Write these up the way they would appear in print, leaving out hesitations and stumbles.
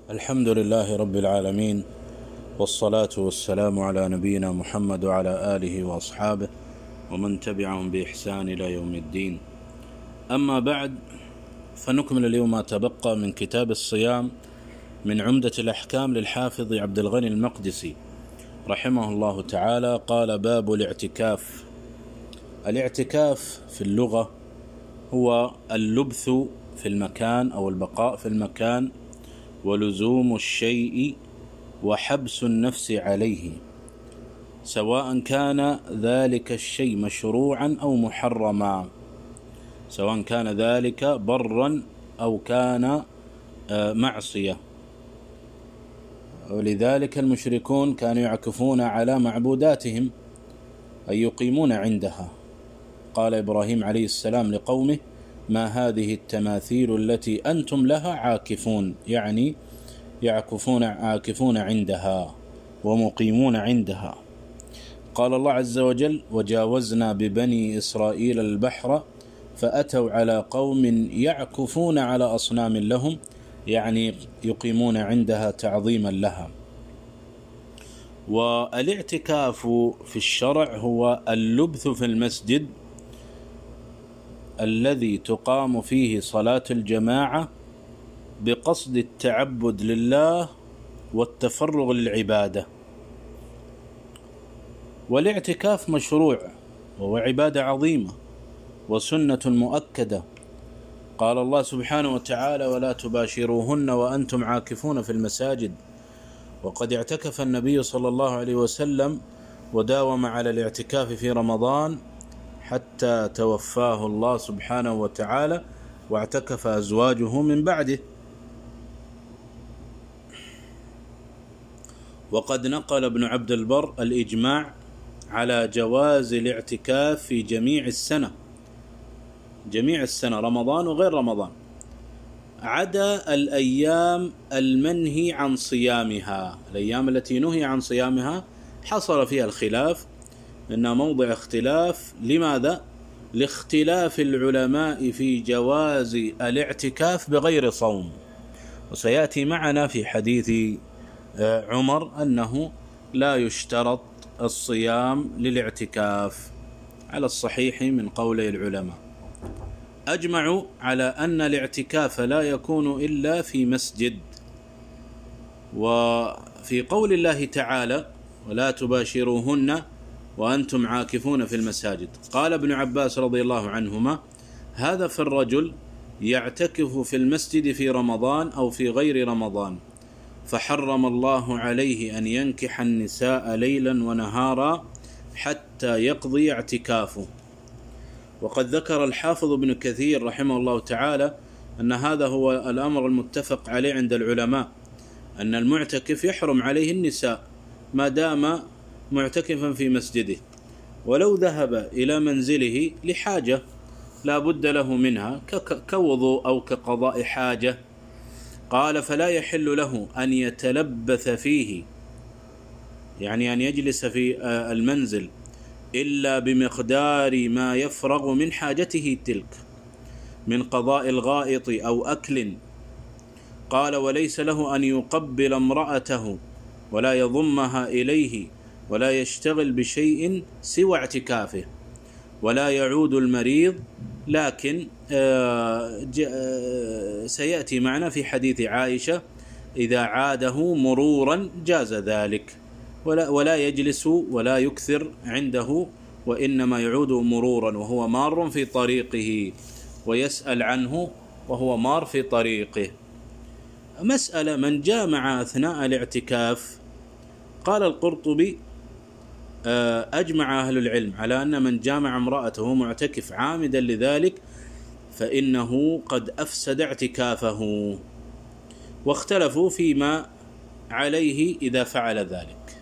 الحمد لله رب العالمين، والصلاة والسلام على نبينا محمد وعلى آله وأصحابه ومن تبعهم بإحسان إلى يوم الدين. أما بعد، فنكمل اليوم ما تبقى من كتاب الصيام من عمدة الأحكام للحافظ عبد الغني المقدسي رحمه الله تعالى. قال: باب الاعتكاف. الاعتكاف في اللغة هو اللبث في المكان أو البقاء في المكان ولزوم الشيء وحبس النفس عليه، سواء كان ذلك الشيء مشروعا أو محرما، سواء كان ذلك برا أو كان معصية. ولذلك المشركون كانوا يعكفون على معبوداتهم أي يقيمون عندها. قال إبراهيم عليه السلام لقومه: ما هذه التماثيل التي أنتم لها عاكفون، يعني عاكفون عندها ومقيمون عندها. قال الله عز وجل: وجاوزنا ببني إسرائيل البحر فأتوا على قوم يعكفون على أصنام لهم، يعني يقيمون عندها تعظيما لها. والاعتكاف في الشرع هو اللبث في المسجد الذي تقام فيه صلاة الجماعة بقصد التعبد لله والتفرغ للعبادة. والاعتكاف مشروع وهو عبادة عظيمة وسنة مؤكدة. قال الله سبحانه وتعالى: ولا تباشروهن وأنتم عاكفون في المساجد. وقد اعتكف النبي صلى الله عليه وسلم وداوم على الاعتكاف في رمضان حتى توفاه الله سبحانه وتعالى، واعتكف أزواجه من بعده. وقد نقل ابن عبد البر الإجماع على جواز الاعتكاف في جميع السنة، رمضان وغير رمضان، عدا الأيام المنهي عن صيامها. الأيام التي نهي عن صيامها حصل فيها الخلاف، إنها موضع اختلاف. لماذا؟ لاختلاف العلماء في جواز الاعتكاف بغير صوم. وسيأتي معنا في حديث عمر أنه لا يشترط الصيام للاعتكاف على الصحيح من قولي العلماء. أجمعوا على أن الاعتكاف لا يكون إلا في مسجد. وفي قول الله تعالى: ولا تباشروهن وأنتم عاكفون في المساجد، قال ابن عباس رضي الله عنهما: هذا في الرجل يعتكف في المسجد في رمضان أو في غير رمضان، فحرم الله عليه أن ينكح النساء ليلا ونهارا حتى يقضي اعتكافه. وقد ذكر الحافظ ابن كثير رحمه الله تعالى أن هذا هو الأمر المتفق عليه عند العلماء، أن المعتكف يحرم عليه النساء ما دام معتكفا في مسجده، ولو ذهب إلى منزله لحاجة لا بد له منها كوضوء أو كقضاء حاجة، قال: فلا يحل له أن يتلبث فيه، يعني أن يجلس في المنزل إلا بمقدار ما يفرغ من حاجته تلك من قضاء الغائط أو أكل. قال: وليس له أن يقبل امرأته ولا يضمها إليه ولا يشتغل بشيء سوى اعتكافه، ولا يعود المريض. لكن سيأتي معنا في حديث عائشة: إذا عاده مرورا جاز ذلك، ولا يجلس ولا يكثر عنده، وإنما يعود مرورا وهو مار في طريقه، ويسأل عنه وهو مار في طريقه. مسألة من جامع أثناء الاعتكاف، قال القرطبي: أجمع أهل العلم على أن من جامع امرأته معتكف عامدا لذلك فإنه قد أفسد اعتكافه، واختلفوا فيما عليه إذا فعل ذلك.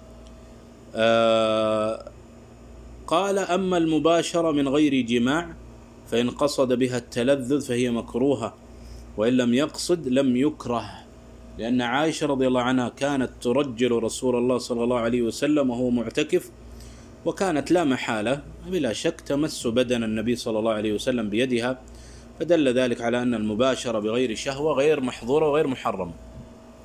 قال: أما المباشرة من غير جماع فإن قصد بها التلذذ فهي مكروهة، وإن لم يقصد لم يكره، لأن عائشة رضي الله عنها كانت ترجل رسول الله صلى الله عليه وسلم وهو معتكف، وكانت لا محالة بلا شك تمس بدن النبي صلى الله عليه وسلم بيدها، فدل ذلك على أن المباشرة بغير شهوة غير محظورة وغير محرمة.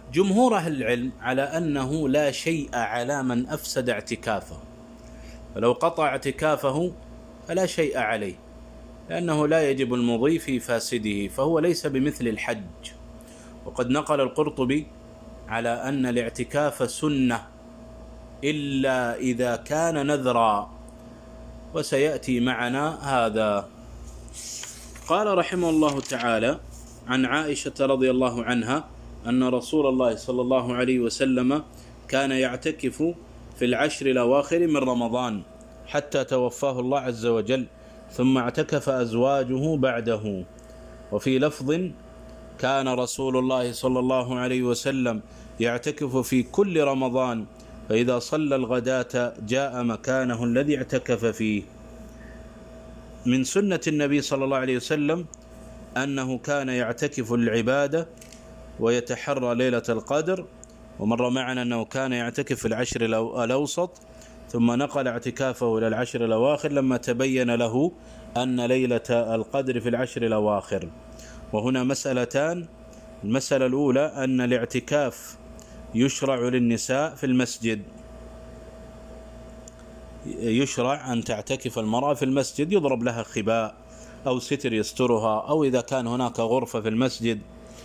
جمهور أهل العلم على أنه لا شيء على من أفسد اعتكافه، فلو قطع اعتكافه فلا شيء عليه، لأنه لا يجب المضي في فاسده، فهو ليس بمثل الحج. وقد نقل القرطبي على أن الاعتكاف سنة إلا إذا كان نذرا، وسيأتي معنا هذا. قال رحمه الله تعالى: عن عائشة رضي الله عنها أن رسول الله صلى الله عليه وسلم كان يعتكف في العشر الأواخر من رمضان حتى توفاه الله عز وجل، ثم اعتكف أزواجه بعده. وفي لفظ: كان رسول الله صلى الله عليه وسلم يعتكف في كل رمضان، فإذا صلى الغداة جاء مكانه الذي اعتكف فيه. من سنة النبي صلى الله عليه وسلم أنه كان يعتكف العبادة ويتحرى ليلة القدر، ومر معنا أنه كان يعتكف في العشر الأوسط، ثم نقل اعتكافه إلى العشر الأواخر لما تبين له أن ليلة القدر في العشر الأواخر. وهنا مسألتان: المسألة الأولى أن الاعتكاف يشرع للنساء في المسجد، يشرع أن تعتكف المرأة في المسجد، يضرب لها خباء أو ستر يسترها، أو إذا كان هناك غرفة في المسجد.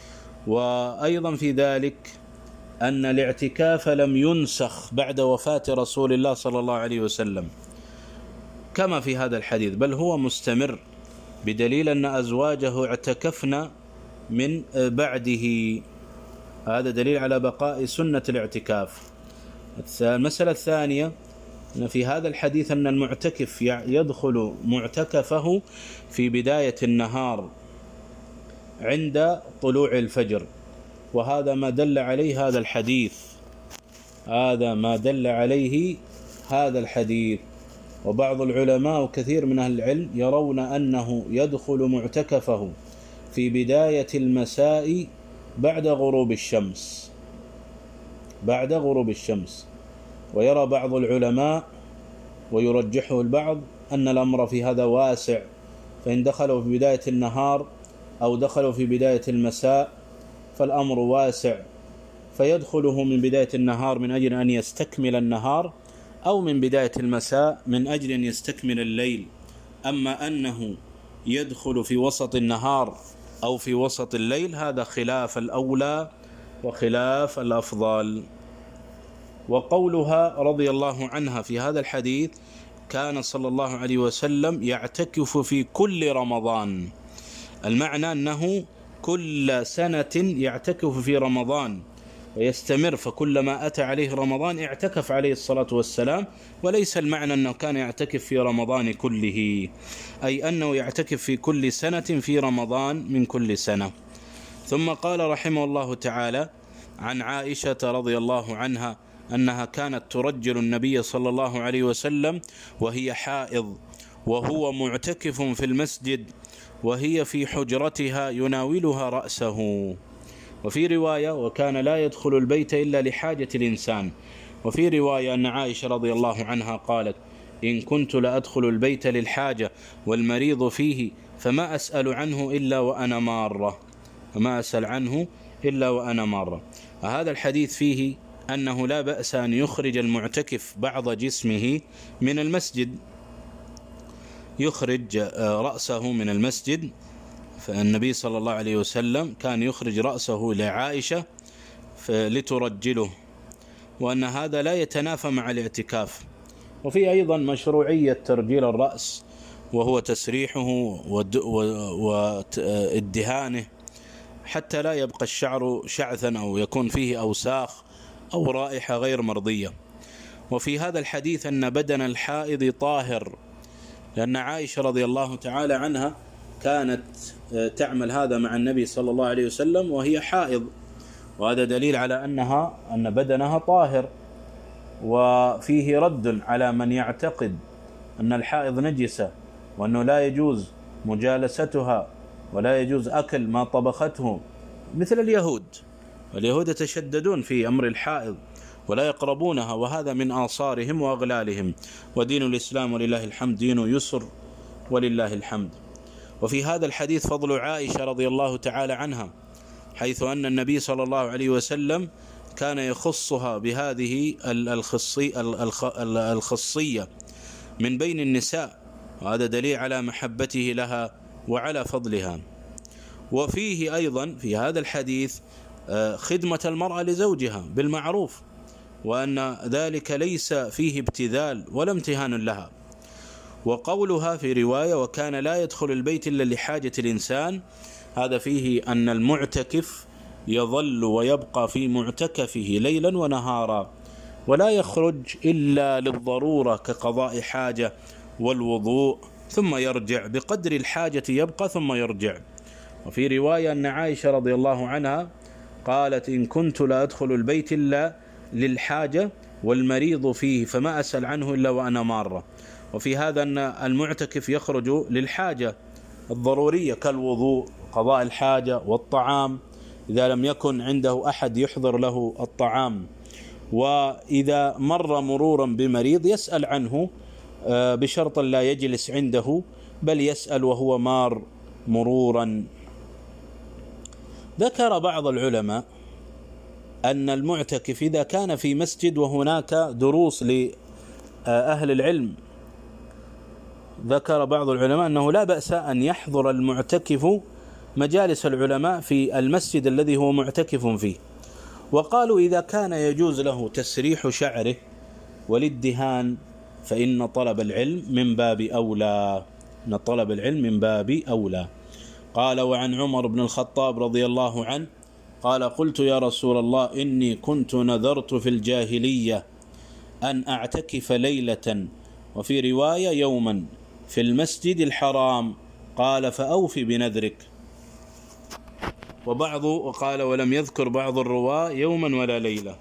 وأيضا في ذلك أن الاعتكاف لم ينسخ بعد وفاة رسول الله صلى الله عليه وسلم كما في هذا الحديث، بل هو مستمر، بدليل أن أزواجه اعتكفن من بعده. هذا دليل على بقاء سنة الاعتكاف. المسألة الثانية أن في هذا الحديث أن المعتكف يدخل معتكفه في بداية النهار عند طلوع الفجر، وهذا ما دل عليه هذا الحديث، هذا ما دل عليه هذا الحديث. وبعض العلماء وكثير من أهل العلم يرون أنه يدخل معتكفه في بداية المساء بعد غروب الشمس، بعد غروب الشمس. ويرى بعض العلماء ويرجحه البعض أن الأمر في هذا واسع، فإن دخلوا في بداية النهار أو دخلوا في بداية المساء فالأمر واسع، فيدخله من بداية النهار من أجل أن يستكمل النهار، أو من بداية المساء من أجل أن يستكمل الليل. أما أنه يدخل في وسط النهار أو في وسط الليل هذا خلاف الأولى وخلاف الأفضل. وقولها رضي الله عنها في هذا الحديث: كان صلى الله عليه وسلم يعتكف في كل رمضان، المعنى أنه كل سنة يعتكف في رمضان ويستمر، فكلما أتى عليه رمضان اعتكف عليه الصلاة والسلام، وليس المعنى أنه كان يعتكف في رمضان كله، أي أنه يعتكف في كل سنة في رمضان من كل سنة. ثم قال رحمه الله تعالى: عن عائشة رضي الله عنها أنها كانت ترجل النبي صلى الله عليه وسلم وهي حائض وهو معتكف في المسجد، وهي في حجرتها يناولها رأسه. وفي رواية: وكان لا يدخل البيت إلا لحاجة الإنسان. وفي رواية أن عائشة رضي الله عنها قالت: إن كنت لأدخل البيت للحاجة والمريض فيه فما أسأل عنه إلا وأنا مارة، فما أسأل عنه إلا وأنا مارة. هذا الحديث فيه أنه لا بأس أن يخرج المعتكف بعض جسمه من المسجد، يخرج رأسه من المسجد، فالنبي صلى الله عليه وسلم كان يخرج رأسه لعائشة لترجله، وأن هذا لا يتنافى مع الاعتكاف. وفي أيضا مشروعية ترجيل الرأس، وهو تسريحه وادهانه حتى لا يبقى الشعر شعثا أو يكون فيه أوساخ أو رائحة غير مرضية. وفي هذا الحديث أن بدن الحائض طاهر، لأن عائشة رضي الله تعالى عنها كانت تعمل هذا مع النبي صلى الله عليه وسلم وهي حائض، وهذا دليل على أن بدنها طاهر. وفيه رد على من يعتقد أن الحائض نجسة، وأنه لا يجوز مجالستها ولا يجوز أكل ما طبخته، مثل اليهود يتشددون في أمر الحائض ولا يقربونها، وهذا من آثارهم وأغلالهم. ودين الإسلام ولله الحمد دين يسر ولله الحمد. وفي هذا الحديث فضل عائشة رضي الله تعالى عنها، حيث أن النبي صلى الله عليه وسلم كان يخصها بهذه الخصية من بين النساء، وهذا دليل على محبته لها وعلى فضلها. وفيه أيضا في هذا الحديث خدمة المرأة لزوجها بالمعروف، وأن ذلك ليس فيه ابتذال ولا امتهان لها. وقولها في رواية وكان لا يدخل البيت إلا لحاجة الإنسان، هذا فيه أن المعتكف يظل ويبقى في معتكفه ليلا ونهارا، ولا يخرج إلا للضرورة كقضاء حاجة والوضوء، ثم يرجع بقدر الحاجة يبقى ثم يرجع. وفي رواية أن عائشة رضي الله عنها قالت إن كنت لا أدخل البيت إلا للحاجة والمريض فيه فما أسأل عنه إلا وأنا مارة. وفي هذا أن المعتكف يخرج للحاجة الضرورية كالوضوء، قضاء الحاجة والطعام إذا لم يكن عنده أحد يحضر له الطعام. وإذا مر مرورا بمريض يسأل عنه بشرط لا يجلس عنده، بل يسأل وهو مار مرورا. ذكر بعض العلماء أن المعتكف إذا كان في مسجد وهناك دروس لأهل العلم، ذكر بعض العلماء أنه لا بأس أن يحضر المعتكف مجالس العلماء في المسجد الذي هو معتكف فيه. وقالوا إذا كان يجوز له تسريح شعره والادهان فإن طلب العلم من باب أولى، إن طلب العلم من باب أولى. قال وعن عمر بن الخطاب رضي الله عنه قال قلت يا رسول الله إني كنت نذرت في الجاهلية أن أعتكف ليلة، وفي رواية يوما في المسجد الحرام، قال فأوفي بنذرك. وقال ولم يذكر بعض الرواة يوما ولا ليلة.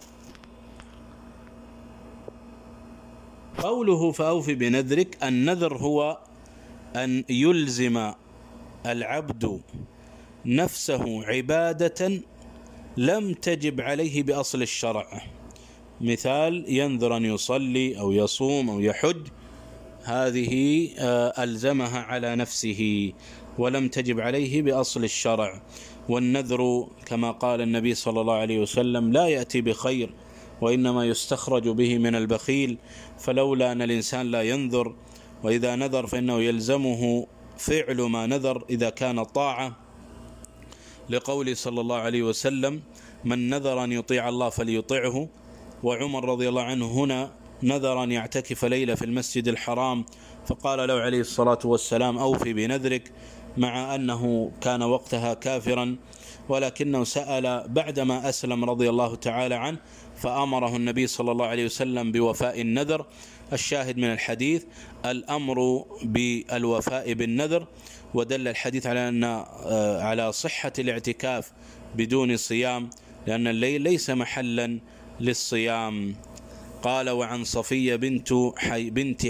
قوله فأوفي بنذرك، النذر هو أن يلزم العبد نفسه عبادة لم تجب عليه بأصل الشرع. مثال ينذر أن يصلي أو يصوم أو يحج، هذه ألزمها على نفسه ولم تجب عليه بأصل الشرع. والنذر كما قال النبي صلى الله عليه وسلم لا يأتي بخير وإنما يستخرج به من البخيل، فلولا أن الإنسان لا ينذر، وإذا نذر فإنه يلزمه فعل ما نذر إذا كان طاعة، لقول صلى الله عليه وسلم من نذر أن يطيع الله فليطعه. وعمر رضي الله عنه هنا نذر أن يعتكف ليلة في المسجد الحرام، فقال له عليه الصلاة والسلام أوفي بنذرك، مع أنه كان وقتها كافرا، ولكنه سأل بعدما أسلم رضي الله تعالى عنه، فأمره النبي صلى الله عليه وسلم بوفاء النذر. الشاهد من الحديث الأمر بالوفاء بالنذر، ودل الحديث على صحة الاعتكاف بدون صيام، لأن الليل ليس محلا للصيام. قال وعن صفية بنت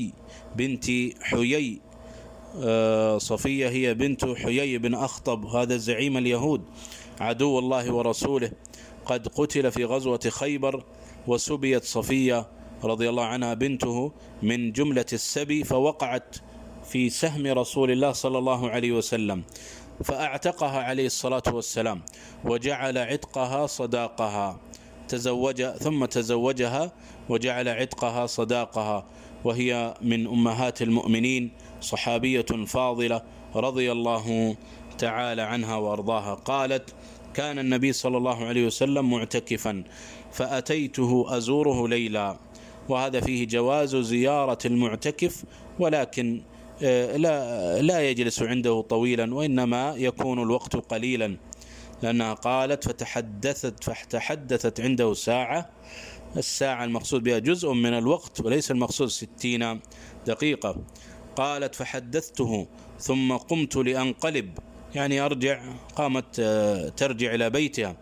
حيي، صفية هي بنت حيي بن أخطب، هذا زعيم اليهود عدو الله ورسوله، قد قتل في غزوة خيبر، وسبيت صفية رضي الله عنها بنته من جملة السبي، فوقعت في سهم رسول الله صلى الله عليه وسلم، فأعتقها عليه الصلاة والسلام وجعل عتقها صداقها، ثم تزوجها وجعل عتقها صداقها، وهي من أمهات المؤمنين، صحابية فاضلة رضي الله تعالى عنها وأرضاها. قالت كان النبي صلى الله عليه وسلم معتكفا فأتيته أزوره ليلا. وهذا فيه جواز زيارة المعتكف، ولكن لا يجلس عنده طويلا، وإنما يكون الوقت قليلا، لأنها قالت فتحدثت عنده ساعة. الساعة المقصود بها جزء من الوقت وليس المقصود 60 دقيقة. قالت فحدثته ثم قمت لأنقلب، يعني أرجع، قامت ترجع إلى بيتها،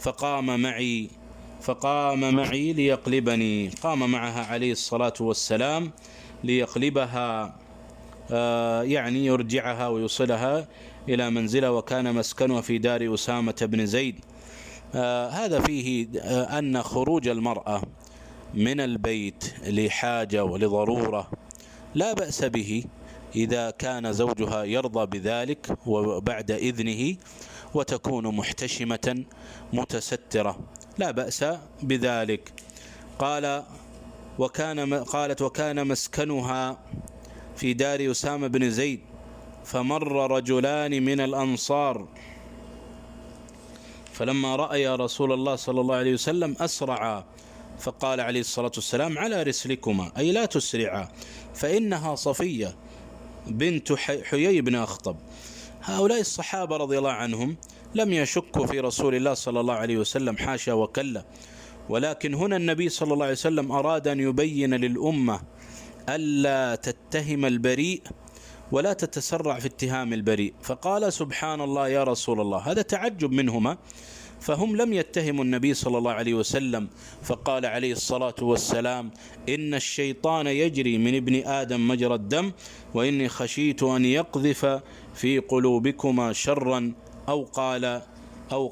فقام معي ليقلبني، قام معها عليه الصلاة والسلام ليقلبها، يعني يرجعها ويوصلها إلى منزلها، وكان مسكنها في دار أسامة بن زيد. هذا فيه أن خروج المرأة من البيت لحاجة ولضرورة لا بأس به إذا كان زوجها يرضى بذلك وبعد إذنه، وتكون محتشمة متسترة، لا بأس بذلك. قالت وكان مسكنها في دار أسامة بن زيد، فمر رجلان من الأنصار فلما رأيا رسول الله صلى الله عليه وسلم أسرعا، فقال عليه الصلاة والسلام: على رسلكما، أي لا تسرعا، فإنها صفية بنت حيي بن أخطب. هؤلاء الصحابة رضي الله عنهم لم يشكوا في رسول الله صلى الله عليه وسلم، حاشا وكلا، ولكن هنا النبي صلى الله عليه وسلم أراد أن يبين للأمة ألا تتهم البريء ولا تتسرع في اتهام البريء، فقال: سبحان الله يا رسول الله. هذا تعجب منهما، فهم لم يتهموا النبي صلى الله عليه وسلم، فقال عليه الصلاة والسلام: إن الشيطان يجري من ابن آدم مجرى الدم، وإني خشيت أن يقذف في قلوبكما شرا، أو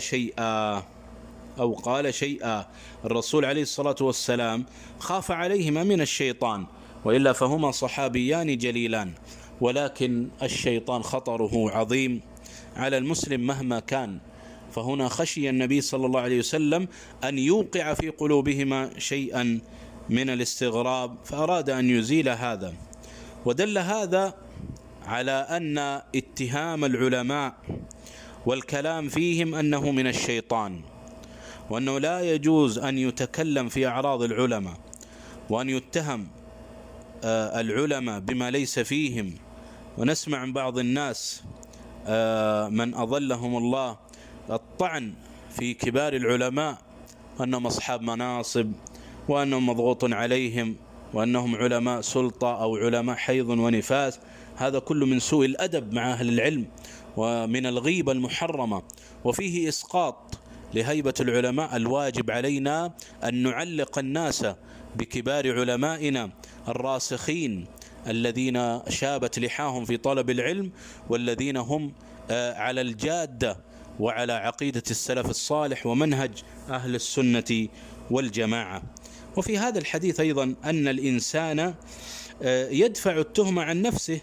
قال شيئا. الرسول عليه الصلاة والسلام خاف عليهما من الشيطان، وإلا فهما صحابيان جليلان، ولكن الشيطان خطره عظيم على المسلم مهما كان، فهنا خشي النبي صلى الله عليه وسلم أن يوقع في قلوبهما شيئا من الاستغراب، فأراد أن يزيل هذا. ودل هذا على أن اتهام العلماء والكلام فيهم أنه من الشيطان، وأنه لا يجوز أن يتكلم في أعراض العلماء، وأن يتهم العلماء بما ليس فيهم. ونسمع عن بعض الناس من أضلهم الله الطعن في كبار العلماء، وأنهم أصحاب مناصب، وأنهم مضغوط عليهم، وأنهم علماء سلطة أو علماء حيض ونفاس. هذا كله من سوء الأدب مع أهل العلم، ومن الغيبة المحرمة، وفيه إسقاط لهيبة العلماء. الواجب علينا أن نعلق الناس بكبار علمائنا الراسخين الذين شابت لحاهم في طلب العلم، والذين هم على الجادة وعلى عقيدة السلف الصالح ومنهج أهل السنة والجماعة. وفي هذا الحديث أيضا أن الإنسان يدفع التهمة عن نفسه،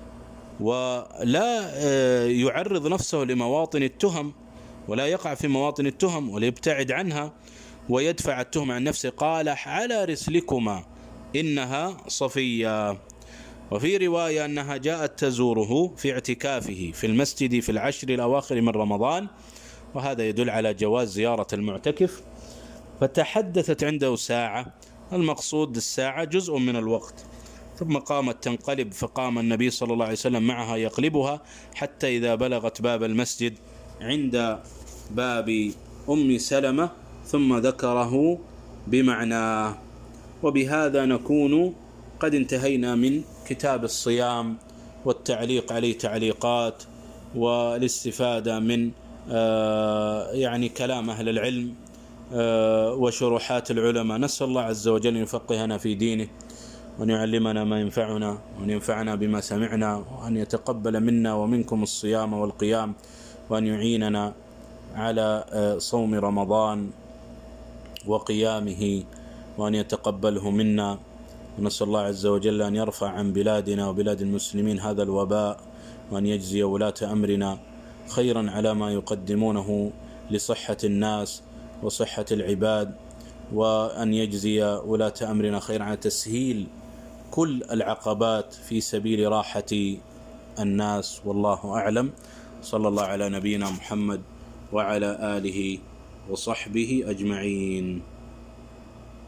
ولا يعرض نفسه لمواطن التهم، ولا يقع في مواطن التهم ولا يبتعد عنها، ويدفع التهمة عن نفسه. قال: على رسلكما إنها صفية. وفي رواية أنها جاءت تزوره في اعتكافه في المسجد في العشر الأواخر من رمضان، وهذا يدل على جواز زيارة المعتكف. فتحدثت عنده ساعة، المقصود الساعة جزء من الوقت، ثم قامت تنقلب، فقام النبي صلى الله عليه وسلم معها يقلبها، حتى إذا بلغت باب المسجد عند باب أم سلمة ثم ذكره بمعناه. وبهذا نكون قد انتهينا من كتاب الصيام والتعليق عليه تعليقات، والاستفادة من يعني كلام أهل العلم وشروحات العلماء. نسأل الله عز وجل أن يفقهنا في دينه، وأن يعلمنا ما ينفعنا، وأن ينفعنا بما سمعنا، وأن يتقبل منا ومنكم الصيام والقيام، وأن يعيننا على صوم رمضان وقيامه، وأن يتقبله منا. ونسأل الله عز وجل أن يرفع عن بلادنا وبلاد المسلمين هذا الوباء، وأن يجزي ولاة أمرنا خيرا على ما يقدمونه لصحة الناس وصحة العباد، وأن يجزي ولاة أمرنا خيرا على تسهيل كل العقبات في سبيل راحة الناس. والله أعلم. صلى الله على نبينا محمد وعلى آله وصحبه أجمعين.